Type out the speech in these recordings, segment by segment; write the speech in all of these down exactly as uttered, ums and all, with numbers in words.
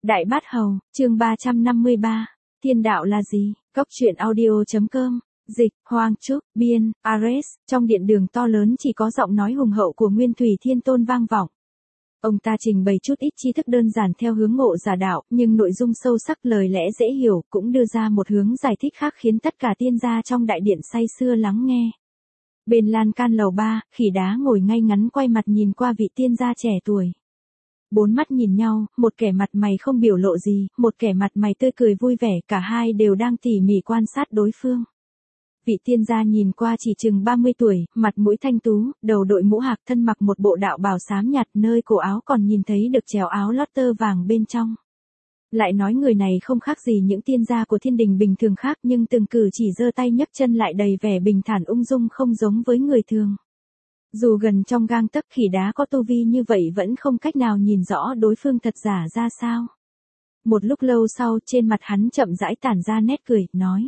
Đại Bát Hầu, chương ba trăm năm mươi ba. Thiên đạo là gì? Cốc truyện audio.com. Dịch, Hoàng Trúc, Biên, Ares. Trong điện đường to lớn chỉ có giọng nói hùng hậu của Nguyên Thủy Thiên Tôn vang vọng. Ông ta trình bày chút ít tri thức đơn giản theo hướng ngộ giả đạo, nhưng nội dung sâu sắc, lời lẽ dễ hiểu, cũng đưa ra một hướng giải thích khác khiến tất cả tiên gia trong đại điện say sưa lắng nghe. Bên lan can lầu ba, Khỉ Đá ngồi ngay ngắn quay mặt nhìn qua vị tiên gia trẻ tuổi. Bốn mắt nhìn nhau, một kẻ mặt mày không biểu lộ gì, một kẻ mặt mày tươi cười vui vẻ, cả hai đều đang tỉ mỉ quan sát đối phương. Vị tiên gia nhìn qua chỉ chừng ba mươi tuổi, mặt mũi thanh tú, đầu đội mũ hạc, thân mặc một bộ đạo bào xám nhạt, nơi cổ áo còn nhìn thấy được chéo áo lót tơ vàng bên trong. Lại nói người này không khác gì những tiên gia của thiên đình bình thường khác, nhưng từng cử chỉ giơ tay nhấc chân lại đầy vẻ bình thản ung dung, không giống với người thường. Dù gần trong gang tấc, Khỉ Đá có tu vi như vậy vẫn không cách nào nhìn rõ đối phương thật giả ra sao. Một lúc lâu sau, trên mặt hắn chậm rãi tản ra nét cười, nói: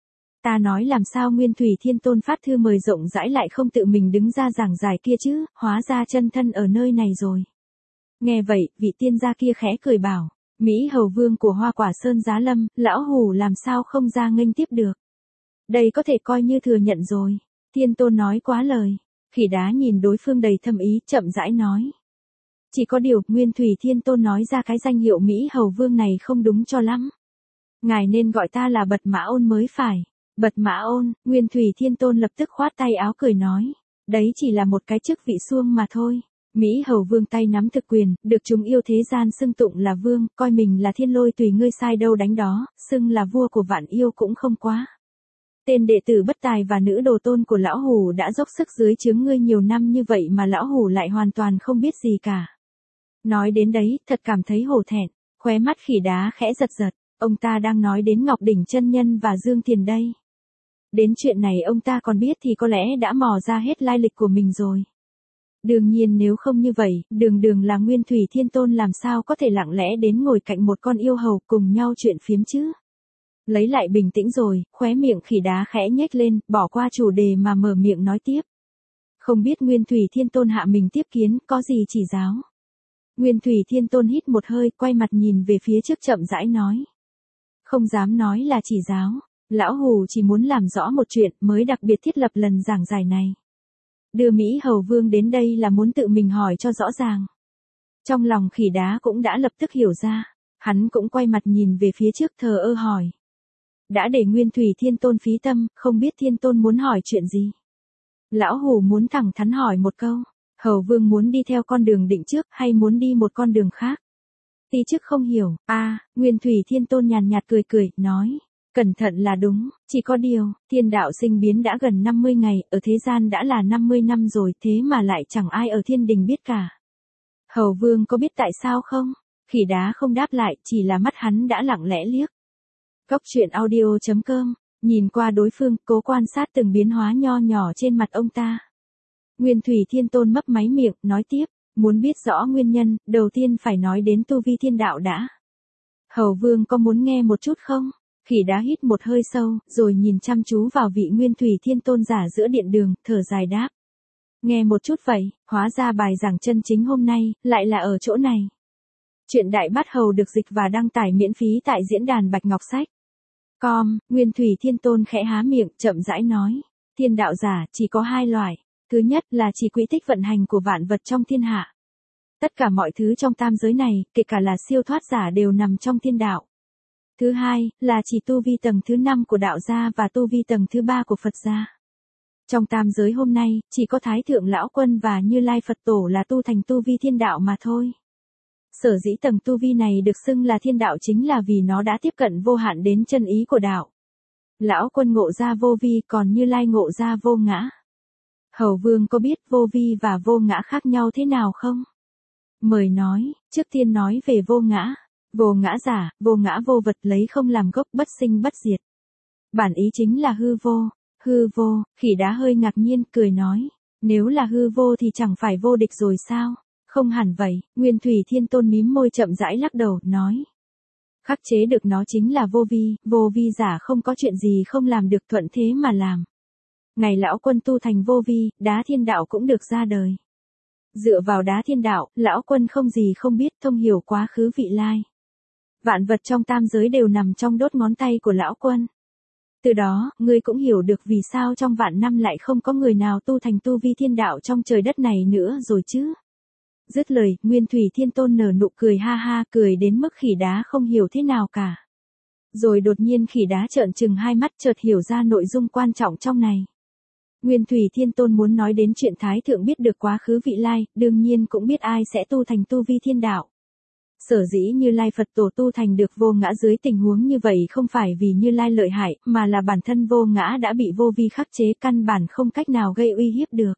Ta nói làm sao Nguyên Thủy Thiên Tôn phát thư mời rộng rãi lại không tự mình đứng ra giảng giải kia chứ, hóa ra chân thân ở nơi này rồi. Nghe vậy, vị tiên gia kia khẽ cười bảo: Mỹ Hầu Vương của Hoa Quả Sơn giá lâm, lão hủ làm sao không ra nghênh tiếp được. Đây có thể coi như thừa nhận rồi. Thiên Tôn nói quá lời. Khỉ Đá nhìn đối phương đầy thâm ý, chậm rãi nói: Chỉ có điều, Nguyên Thủy Thiên Tôn nói ra cái danh hiệu Mỹ Hầu Vương này không đúng cho lắm. Ngài nên gọi ta là Bật Mã Ôn mới phải. Bật Mã Ôn. Nguyên Thủy Thiên Tôn lập tức khoát tay áo cười nói: Đấy chỉ là một cái chức vị suông mà thôi. Mỹ Hầu Vương tay nắm thực quyền, được chúng yêu thế gian xưng tụng là vương, coi mình là thiên lôi tùy ngươi sai đâu đánh đó, xưng là vua của vạn yêu cũng không quá. Tên đệ tử bất tài và nữ đồ tôn của lão hủ đã dốc sức dưới trướng ngươi nhiều năm như vậy mà lão hủ lại hoàn toàn không biết gì cả. Nói đến đấy, thật cảm thấy hổ thẹn, khóe mắt Khỉ Đá khẽ giật giật, ông ta đang nói đến Ngọc Đỉnh chân nhân và Dương Thiền đây. Đến chuyện này ông ta còn biết thì có lẽ đã mò ra hết lai lịch của mình rồi. Đương nhiên nếu không như vậy, đường đường là Nguyên Thủy Thiên Tôn làm sao có thể lặng lẽ đến ngồi cạnh một con yêu hầu cùng nhau chuyện phiếm chứ. Lấy lại bình tĩnh rồi, khóe miệng Khỉ Đá khẽ nhếch lên, bỏ qua chủ đề mà mở miệng nói tiếp. Không biết Nguyên Thủy Thiên Tôn hạ mình tiếp kiến, có gì chỉ giáo. Nguyên Thủy Thiên Tôn hít một hơi, quay mặt nhìn về phía trước chậm rãi nói. Không dám nói là chỉ giáo, lão hủ chỉ muốn làm rõ một chuyện mới đặc biệt thiết lập lần giảng giải này. Đưa Mỹ Hầu Vương đến đây là muốn tự mình hỏi cho rõ ràng. Trong lòng Khỉ Đá cũng đã lập tức hiểu ra, hắn cũng quay mặt nhìn về phía trước thờ ơ hỏi. Đã để Nguyên Thủy Thiên Tôn phí tâm, không biết Thiên Tôn muốn hỏi chuyện gì. Lão hủ muốn thẳng thắn hỏi một câu, Hầu Vương muốn đi theo con đường định trước hay muốn đi một con đường khác? Tí trước không hiểu, a à, Nguyên Thủy Thiên Tôn nhàn nhạt cười cười, nói. Cẩn thận là đúng, chỉ có điều, thiên đạo sinh biến đã gần năm mươi ngày, ở thế gian đã là năm mươi năm rồi, thế mà lại chẳng ai ở thiên đình biết cả. Hầu Vương có biết tại sao không? Khỉ Đá không đáp lại, chỉ là mắt hắn đã lặng lẽ liếc. Cốc truyện audio.com, nhìn qua đối phương, cố quan sát từng biến hóa nho nhỏ trên mặt ông ta. Nguyên Thủy Thiên Tôn mấp máy miệng, nói tiếp, muốn biết rõ nguyên nhân, đầu tiên phải nói đến tu vi thiên đạo đã. Hầu Vương có muốn nghe một chút không? Khỉ Đá hít một hơi sâu, rồi nhìn chăm chú vào vị Nguyên Thủy Thiên Tôn giả giữa điện đường, thở dài đáp. Nghe một chút vậy, hóa ra bài giảng chân chính hôm nay, lại là ở chỗ này. Chuyện Đại Bát Hầu được dịch và đăng tải miễn phí tại diễn đàn Bạch Ngọc Sách. Com, Nguyên Thủy Thiên Tôn khẽ há miệng, chậm rãi nói. Thiên đạo giả, chỉ có hai loại. Thứ nhất là chỉ quỹ tích vận hành của vạn vật trong thiên hạ. Tất cả mọi thứ trong tam giới này, kể cả là siêu thoát giả đều nằm trong thiên đạo. Thứ hai, là chỉ tu vi tầng thứ năm của đạo gia và tu vi tầng thứ ba của Phật gia. Trong tam giới hôm nay, chỉ có Thái Thượng Lão Quân và Như Lai Phật Tổ là tu thành tu vi thiên đạo mà thôi. Sở dĩ tầng tu vi này được xưng là thiên đạo chính là vì nó đã tiếp cận vô hạn đến chân ý của đạo. Lão Quân ngộ ra vô vi, còn Như Lai ngộ ra vô ngã. Hầu Vương có biết vô vi và vô ngã khác nhau thế nào không? Mời nói, trước tiên nói về vô ngã. Vô ngã giả, vô ngã vô vật lấy không làm gốc, bất sinh bất diệt. Bản ý chính là hư vô, hư vô. Khỉ Đá hơi ngạc nhiên, cười nói. Nếu là hư vô thì chẳng phải vô địch rồi sao? Không hẳn vậy, Nguyên Thủy Thiên Tôn mím môi chậm rãi lắc đầu, nói. Khắc chế được nó chính là vô vi, vô vi giả không có chuyện gì không làm được, thuận thế mà làm. Ngày Lão Quân tu thành vô vi, đá thiên đạo cũng được ra đời. Dựa vào đá thiên đạo, Lão Quân không gì không biết, thông hiểu quá khứ vị lai. Vạn vật trong tam giới đều nằm trong đốt ngón tay của lão quân. Từ đó, ngươi cũng hiểu được vì sao trong vạn năm lại không có người nào tu thành tu vi thiên đạo trong trời đất này nữa rồi chứ. Dứt lời, Nguyên Thủy Thiên Tôn nở nụ cười ha ha, cười đến mức khỉ đá không hiểu thế nào cả. Rồi đột nhiên khỉ đá trợn trừng hai mắt, chợt hiểu ra nội dung quan trọng trong này. Nguyên Thủy Thiên Tôn muốn nói đến chuyện Thái Thượng biết được quá khứ vị lai, đương nhiên cũng biết ai sẽ tu thành tu vi thiên đạo. Sở dĩ Như Lai Phật Tổ tu thành được vô ngã dưới tình huống như vậy không phải vì Như Lai lợi hại, mà là bản thân vô ngã đã bị vô vi khắc chế, căn bản không cách nào gây uy hiếp được.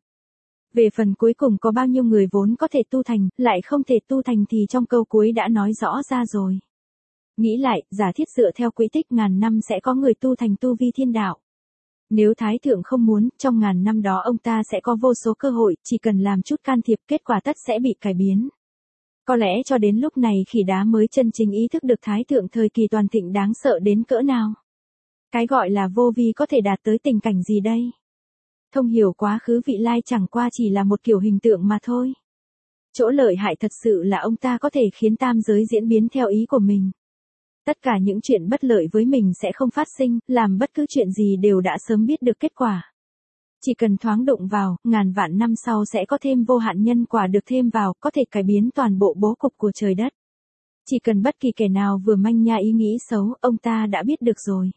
Về phần cuối cùng có bao nhiêu người vốn có thể tu thành, lại không thể tu thành thì trong câu cuối đã nói rõ ra rồi. Nghĩ lại, giả thiết dựa theo quỹ tích ngàn năm sẽ có người tu thành tu vi thiên đạo. Nếu Thái Thượng không muốn, trong ngàn năm đó ông ta sẽ có vô số cơ hội, chỉ cần làm chút can thiệp, kết quả tất sẽ bị cải biến. Có lẽ cho đến lúc này khỉ đá mới chân chính ý thức được Thái Thượng thời kỳ toàn thịnh đáng sợ đến cỡ nào. Cái gọi là vô vi có thể đạt tới tình cảnh gì đây? Thông hiểu quá khứ vị lai chẳng qua chỉ là một kiểu hình tượng mà thôi. Chỗ lợi hại thật sự là ông ta có thể khiến tam giới diễn biến theo ý của mình. Tất cả những chuyện bất lợi với mình sẽ không phát sinh, làm bất cứ chuyện gì đều đã sớm biết được kết quả. Chỉ cần thoáng đụng vào, ngàn vạn năm sau sẽ có thêm vô hạn nhân quả được thêm vào, có thể cải biến toàn bộ bố cục của trời đất. Chỉ cần bất kỳ kẻ nào vừa manh nha ý nghĩ xấu, ông ta đã biết được rồi.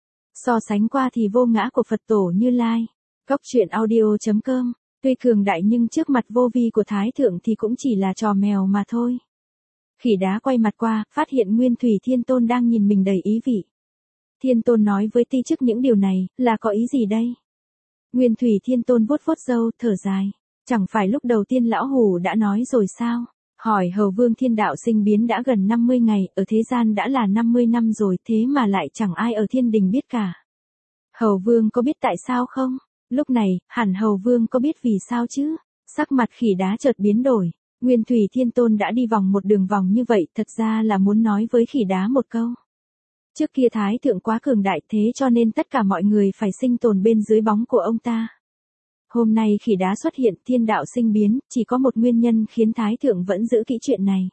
So sánh qua thì vô ngã của Phật Tổ Như Lai. Góc truyện audio chấm com, tuy cường đại nhưng trước mặt vô vi của Thái Thượng thì cũng chỉ là trò mèo mà thôi. Khỉ đá quay mặt qua, phát hiện Nguyên Thủy Thiên Tôn đang nhìn mình đầy ý vị. Thiên Tôn nói với ti chức những điều này, là có ý gì đây? Nguyên Thủy Thiên Tôn vuốt vuốt râu, thở dài. Chẳng phải lúc đầu tiên lão hủ đã nói rồi sao? Hỏi Hầu Vương thiên đạo sinh biến đã gần năm mươi ngày, ở thế gian đã là năm mươi năm rồi, thế mà lại chẳng ai ở thiên đình biết cả. Hầu Vương có biết tại sao không? Lúc này, hẳn Hầu Vương có biết vì sao chứ? Sắc mặt khỉ đá chợt biến đổi. Nguyên Thủy Thiên Tôn đã đi vòng một đường vòng như vậy, thật ra là muốn nói với khỉ đá một câu. Trước kia Thái Thượng quá cường đại, thế cho nên tất cả mọi người phải sinh tồn bên dưới bóng của ông ta. Hôm nay khỉ đá xuất hiện, thiên đạo sinh biến, chỉ có một nguyên nhân khiến Thái Thượng vẫn giữ kỹ chuyện này.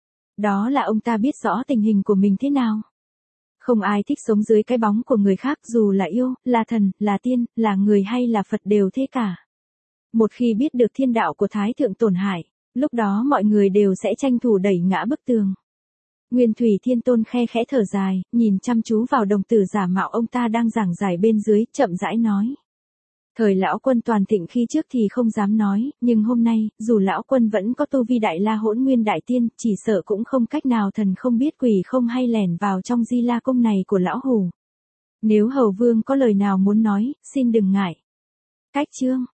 Đó là ông ta biết rõ tình hình của mình thế nào. Không ai thích sống dưới cái bóng của người khác, dù là yêu, là thần, là tiên, là người hay là Phật đều thế cả. Một khi biết được thiên đạo của Thái Thượng tổn hại, lúc đó mọi người đều sẽ tranh thủ đẩy ngã bức tường. Nguyên Thủy Thiên Tôn khe khẽ thở dài, nhìn chăm chú vào đồng tử giả mạo ông ta đang giảng giải bên dưới, chậm rãi nói. Thời lão quân toàn thịnh khi trước thì không dám nói, nhưng hôm nay, dù lão quân vẫn có tu vi đại la hỗn nguyên đại tiên, chỉ sợ cũng không cách nào thần không biết quỷ không hay lẻn vào trong Di La cung này của lão hủ. Nếu Hầu Vương có lời nào muốn nói, xin đừng ngại. Cách chương